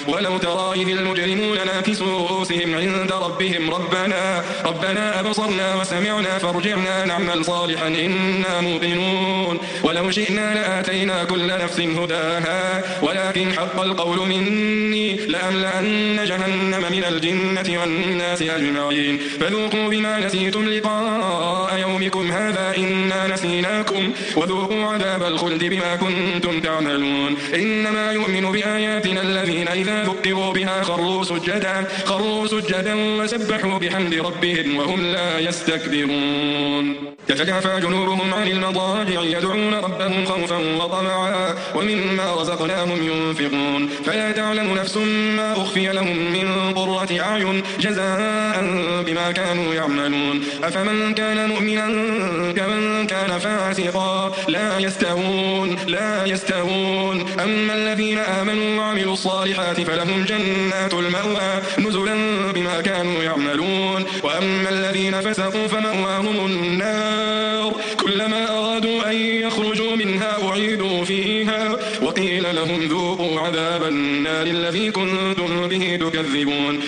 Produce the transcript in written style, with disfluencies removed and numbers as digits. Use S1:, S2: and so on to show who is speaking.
S1: ولو ترى إذ المجرمون ناكسوا رؤوسهم عند ربهم ربنا أبصرنا وسمعنا فارجعنا نعمل صالحا إنا موقنون ولو شئنا لآتينا كل نفس هداها ولكن حق القول مني لأملأن جهنم من الجنة والناس أجمعين فذوقوا بما نسيتم لقاء يومكم هذا إنا نسيناكم وذوقوا عذاب الخلد بما كنتم تعملون إنما يؤمن بآياتنا الذين إذا ذكروا بها خروا سجدا وسبحوا بحمد ربهم وهم لا يستكبرون تتجافى جنوبهم عن المضاجع يدعون ربهم خوفا وطمعا ومما رزقناهم ينفقون فلا تعلم نفس ما أخفي لهم من قرة أعين جزاء بما كانوا يعملون أفمن كان مؤمنا كمن كان فاسقا لا يستوون أما الذين آمنوا وعملوا الصالحات فلهم جنات المأوى نزلا بما كانوا يعملون وأما الذين فسقوا فمأواهم النار كلما أرادوا أن يخرجوا منها أعيدوا فيها وقيل لهم ذوقوا عذاب النار الذي كنتم به تكذبون